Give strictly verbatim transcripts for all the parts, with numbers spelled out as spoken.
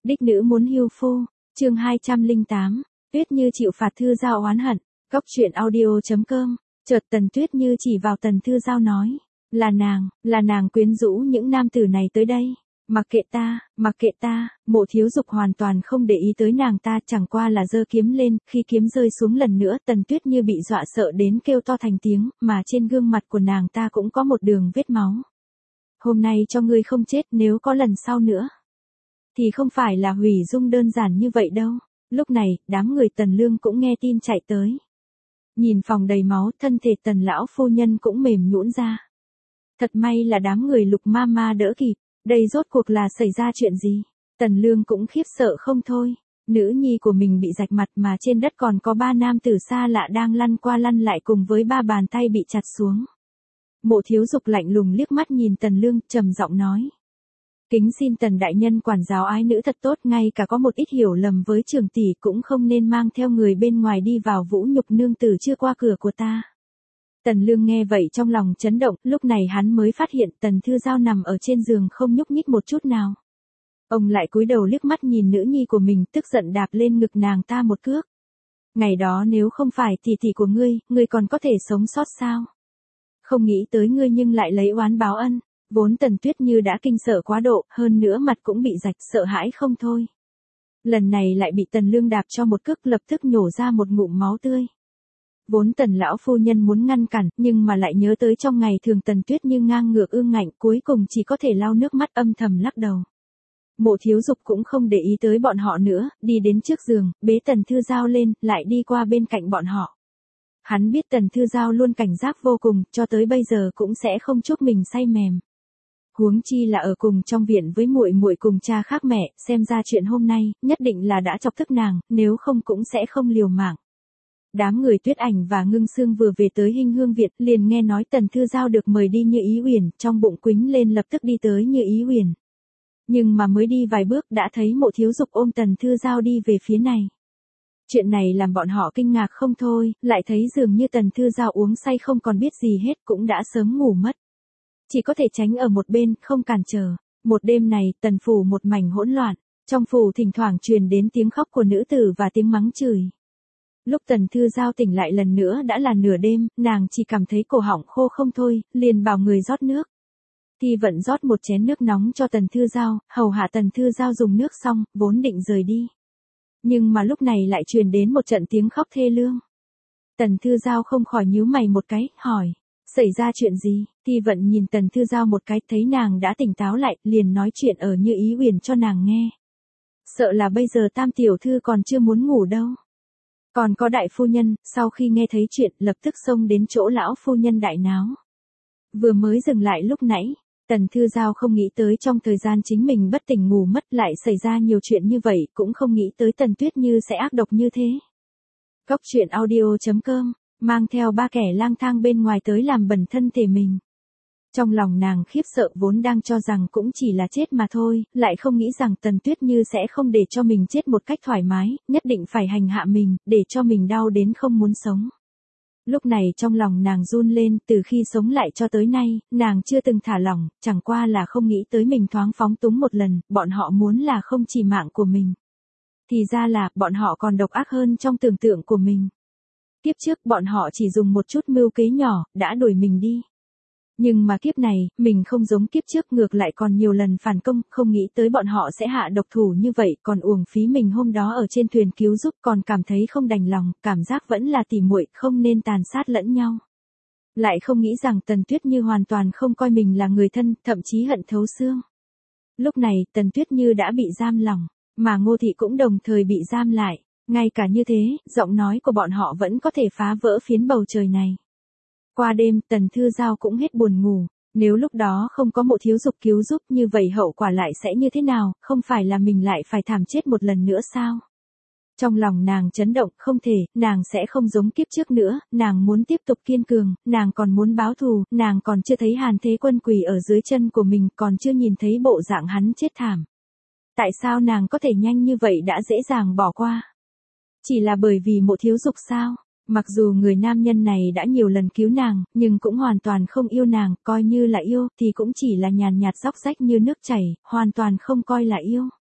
Đích nữ muốn hưu phu, chương hai trăm lẻ tám, Tuyết Như chịu phạt Thư Giao oán hận, Góc truyện audio.com, chợt Tần Tuyết Như chỉ vào Tần Thư Giao nói, là nàng, là nàng quyến rũ những nam tử này tới đây. Mặc kệ ta, mặc kệ ta, Mộ Thiếu Dục hoàn toàn không để ý tới nàng ta, chẳng qua là giơ kiếm lên, khi kiếm rơi xuống lần nữa, Tần Tuyết Như bị dọa sợ đến kêu to thành tiếng, mà trên gương mặt của nàng ta cũng có một đường vết máu. Hôm nay cho ngươi không chết, nếu có lần sau nữa, thì không phải là hủy dung đơn giản như vậy đâu. Lúc này, đám người Tần Lương cũng nghe tin chạy tới. Nhìn phòng đầy máu, thân thể Tần lão phu nhân cũng mềm nhũn ra. Thật may là đám người Lục ma ma đỡ kịp. Đây rốt cuộc là xảy ra chuyện gì? Tần Lương cũng khiếp sợ không thôi. Nữ nhi của mình bị rạch mặt mà trên đất còn có ba nam tử xa lạ đang lăn qua lăn lại cùng với ba bàn tay bị chặt xuống. Mộ Thiếu Dục lạnh lùng liếc mắt nhìn Tần Lương, trầm giọng nói. Kính xin Tần đại nhân quản giáo ái nữ thật tốt, ngay cả có một ít hiểu lầm với trưởng tỷ cũng không nên mang theo người bên ngoài đi vào vũ nhục nương tử chưa qua cửa của ta. Tần Lương nghe vậy trong lòng chấn động, lúc này hắn mới phát hiện Tần Thư Giao nằm ở trên giường không nhúc nhích một chút nào. Ông lại cúi đầu liếc mắt nhìn nữ nhi của mình, tức giận đạp lên ngực nàng ta một cước. Ngày đó nếu không phải tỷ tỷ của ngươi, ngươi còn có thể sống sót sao? Không nghĩ tới ngươi nhưng lại lấy oán báo ân. Vốn Tần Tuyết Như đã kinh sợ quá độ, hơn nữa mặt cũng bị rạch, sợ hãi không thôi. Lần này lại bị Tần Lương đạp cho một cước, lập tức nhổ ra một ngụm máu tươi. Vốn Tần lão phu nhân muốn ngăn cản, nhưng mà lại nhớ tới trong ngày thường Tần Tuyết Như ngang ngược ương ngạnh, cuối cùng chỉ có thể lau nước mắt âm thầm lắc đầu. Mộ Thiếu Dục cũng không để ý tới bọn họ nữa, đi đến trước giường, bế Tần Thư Giao lên, lại đi qua bên cạnh bọn họ. Hắn biết Tần Thư Giao luôn cảnh giác vô cùng, cho tới bây giờ cũng sẽ không chúc mình say mềm. Huống chi là ở cùng trong viện với muội muội cùng cha khác mẹ, xem ra chuyện hôm nay nhất định là đã chọc tức nàng, nếu không cũng sẽ không liều mạng. Đám người Tuyết Ảnh và Ngưng Sương vừa về tới Hinh Hương Viện, liền nghe nói Tần Thư Giao được mời đi Như Ý Uyển, trong bụng quýnh lên lập tức đi tới Như Ý Uyển. Nhưng mà mới đi vài bước đã thấy Mộ Thiếu Dục ôm Tần Thư Giao đi về phía này. Chuyện này làm bọn họ kinh ngạc không thôi, lại thấy dường như Tần Thư Giao uống say không còn biết gì hết, cũng đã sớm ngủ mất. Chỉ có thể tránh ở một bên, không cản trở. Một đêm này, Tần phủ một mảnh hỗn loạn, trong phủ thỉnh thoảng truyền đến tiếng khóc của nữ tử và tiếng mắng chửi. Lúc Tần Thư Giao tỉnh lại lần nữa đã là nửa đêm, nàng chỉ cảm thấy cổ họng khô không thôi, liền bảo người rót nước. Thi Vận rót một chén nước nóng cho Tần Thư Giao, hầu hạ Tần Thư Giao dùng nước xong, vốn định rời đi. Nhưng mà lúc này lại truyền đến một trận tiếng khóc thê lương. Tần Thư Giao không khỏi nhíu mày một cái, hỏi, xảy ra chuyện gì? Thi Vận nhìn Tần Thư Giao một cái, thấy nàng đã tỉnh táo lại, liền nói chuyện ở Như Ý Uyển cho nàng nghe. Sợ là bây giờ Tam tiểu thư còn chưa muốn ngủ đâu. Còn có đại phu nhân, sau khi nghe thấy chuyện, lập tức xông đến chỗ lão phu nhân đại náo. Vừa mới dừng lại lúc nãy, Tần Thư Giao không nghĩ tới trong thời gian chính mình bất tỉnh ngủ mất lại xảy ra nhiều chuyện như vậy, cũng không nghĩ tới Tần Tuyết Như sẽ ác độc như thế. Góc truyện audio.com, mang theo ba kẻ lang thang bên ngoài tới làm bẩn thân thể mình. Trong lòng nàng khiếp sợ, vốn đang cho rằng cũng chỉ là chết mà thôi, lại không nghĩ rằng Tần Tuyết Như sẽ không để cho mình chết một cách thoải mái, nhất định phải hành hạ mình, để cho mình đau đến không muốn sống. Lúc này trong lòng nàng run lên, từ khi sống lại cho tới nay, nàng chưa từng thả lỏng, chẳng qua là không nghĩ tới mình thoáng phóng túng một lần, bọn họ muốn là không chỉ mạng của mình. Thì ra là, bọn họ còn độc ác hơn trong tưởng tượng của mình. Kiếp trước bọn họ chỉ dùng một chút mưu kế nhỏ, đã đuổi mình đi. Nhưng mà kiếp này, mình không giống kiếp trước, ngược lại còn nhiều lần phản công, không nghĩ tới bọn họ sẽ hạ độc thủ như vậy, còn uổng phí mình hôm đó ở trên thuyền cứu giúp, còn cảm thấy không đành lòng, cảm giác vẫn là tỉ muội, không nên tàn sát lẫn nhau. Lại không nghĩ rằng Tần Tuyết Như hoàn toàn không coi mình là người thân, thậm chí hận thấu xương. Lúc này, Tần Tuyết Như đã bị giam lỏng, mà Ngô Thị cũng đồng thời bị giam lại. Ngay cả như thế, giọng nói của bọn họ vẫn có thể phá vỡ phiến bầu trời này. Qua đêm, Tần Thư Giao cũng hết buồn ngủ, nếu lúc đó không có Mộ Thiếu Dục cứu giúp, như vậy hậu quả lại sẽ như thế nào, không phải là mình lại phải thảm chết một lần nữa sao? Trong lòng nàng chấn động, không thể, nàng sẽ không giống kiếp trước nữa, nàng muốn tiếp tục kiên cường, nàng còn muốn báo thù, nàng còn chưa thấy Hàn Thế Quân quỳ ở dưới chân của mình, còn chưa nhìn thấy bộ dạng hắn chết thảm. Tại sao nàng có thể nhanh như vậy đã dễ dàng bỏ qua? Chỉ là bởi vì Mộ Thiếu Dục sao? Mặc dù người nam nhân này đã nhiều lần cứu nàng, nhưng cũng hoàn toàn không yêu nàng, coi như là yêu, thì cũng chỉ là nhàn nhạt róc rách như nước chảy, hoàn toàn không coi là yêu.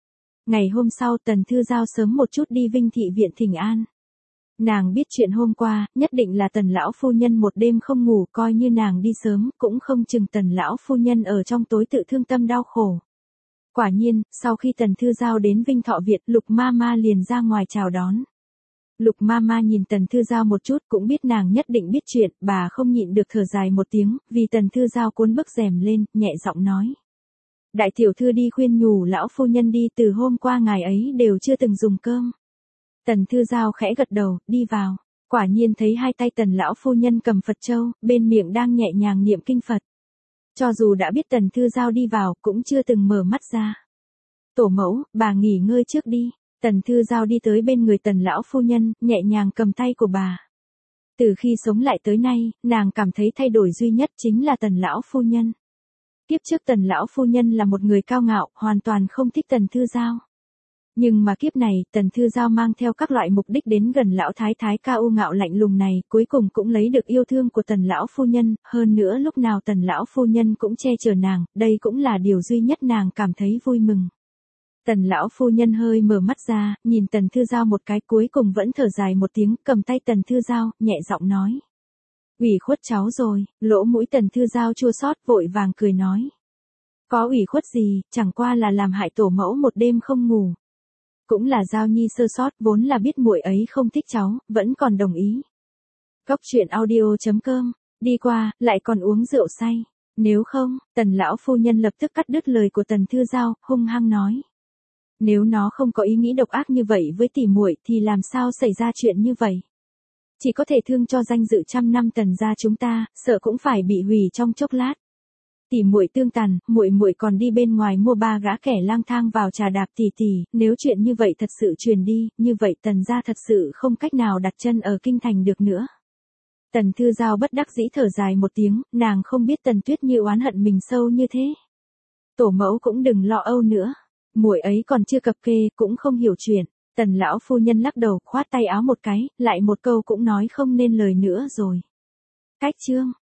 Ngày hôm sau Tần Thư Giao sớm một chút đi Vinh Thị Viện thỉnh an. Nàng biết chuyện hôm qua, nhất định là Tần lão phu nhân một đêm không ngủ, coi như nàng đi sớm, cũng không chừng Tần lão phu nhân ở trong tối tự thương tâm đau khổ. Quả nhiên, sau khi Tần Thư Giao đến Vinh Thọ Viện, Lục ma ma liền ra ngoài chào đón. Lục ma ma nhìn Tần Thư Giao một chút, cũng biết nàng nhất định biết chuyện, bà không nhịn được thở dài một tiếng, vì Tần Thư Giao cuốn bức rèm lên, nhẹ giọng nói. Đại tiểu thư đi khuyên nhủ lão phu nhân đi, từ hôm qua ngài ấy đều chưa từng dùng cơm. Tần Thư Giao khẽ gật đầu, đi vào. Quả nhiên thấy hai tay Tần lão phu nhân cầm Phật châu, bên miệng đang nhẹ nhàng niệm kinh Phật. Cho dù đã biết Tần Thư Giao đi vào, cũng chưa từng mở mắt ra. Tổ mẫu, bà nghỉ ngơi trước đi. Tần Thư Giao đi tới bên người Tần lão phu nhân, nhẹ nhàng cầm tay của bà. Từ khi sống lại tới nay, nàng cảm thấy thay đổi duy nhất chính là Tần lão phu nhân. Kiếp trước Tần lão phu nhân là một người cao ngạo, hoàn toàn không thích Tần Thư Giao. Nhưng mà kiếp này, Tần Thư Giao mang theo các loại mục đích đến gần lão thái thái cao ngạo lạnh lùng này, cuối cùng cũng lấy được yêu thương của Tần lão phu nhân, hơn nữa lúc nào Tần lão phu nhân cũng che chở nàng, đây cũng là điều duy nhất nàng cảm thấy vui mừng. Tần lão phu nhân hơi mở mắt ra, nhìn Tần Thư Giao một cái, cuối cùng vẫn thở dài một tiếng, cầm tay Tần Thư Giao, nhẹ giọng nói. Ủy khuất cháu rồi, lỗ mũi Tần Thư Giao chua xót, vội vàng cười nói. Có ủy khuất gì, chẳng qua là làm hại tổ mẫu một đêm không ngủ. Cũng là Giao Nhi sơ sót, vốn là biết muội ấy không thích cháu, vẫn còn đồng ý. Cốc truyện audio chấm com, đi qua, lại còn uống rượu say. Nếu không, Tần lão phu nhân lập tức cắt đứt lời của Tần Thư Giao, hung hăng nói. Nếu nó không có ý nghĩ độc ác như vậy với tỷ muội thì làm sao xảy ra chuyện như vậy? Chỉ có thể thương cho danh dự trăm năm Tần gia chúng ta, sợ cũng phải bị hủy trong chốc lát. Tỷ muội tương tàn, muội muội còn đi bên ngoài mua ba gã kẻ lang thang vào trà đạp tỷ tỷ, nếu chuyện như vậy thật sự truyền đi, như vậy Tần gia thật sự không cách nào đặt chân ở kinh thành được nữa. Tần Thư Giao bất đắc dĩ thở dài một tiếng, nàng không biết Tần Tuyết Như oán hận mình sâu như thế. Tổ mẫu cũng đừng lo âu nữa, muội ấy còn chưa cập kê, cũng không hiểu chuyện. Tần lão phu nhân lắc đầu, khoát tay áo một cái, lại một câu cũng nói không nên lời nữa rồi. Cách chương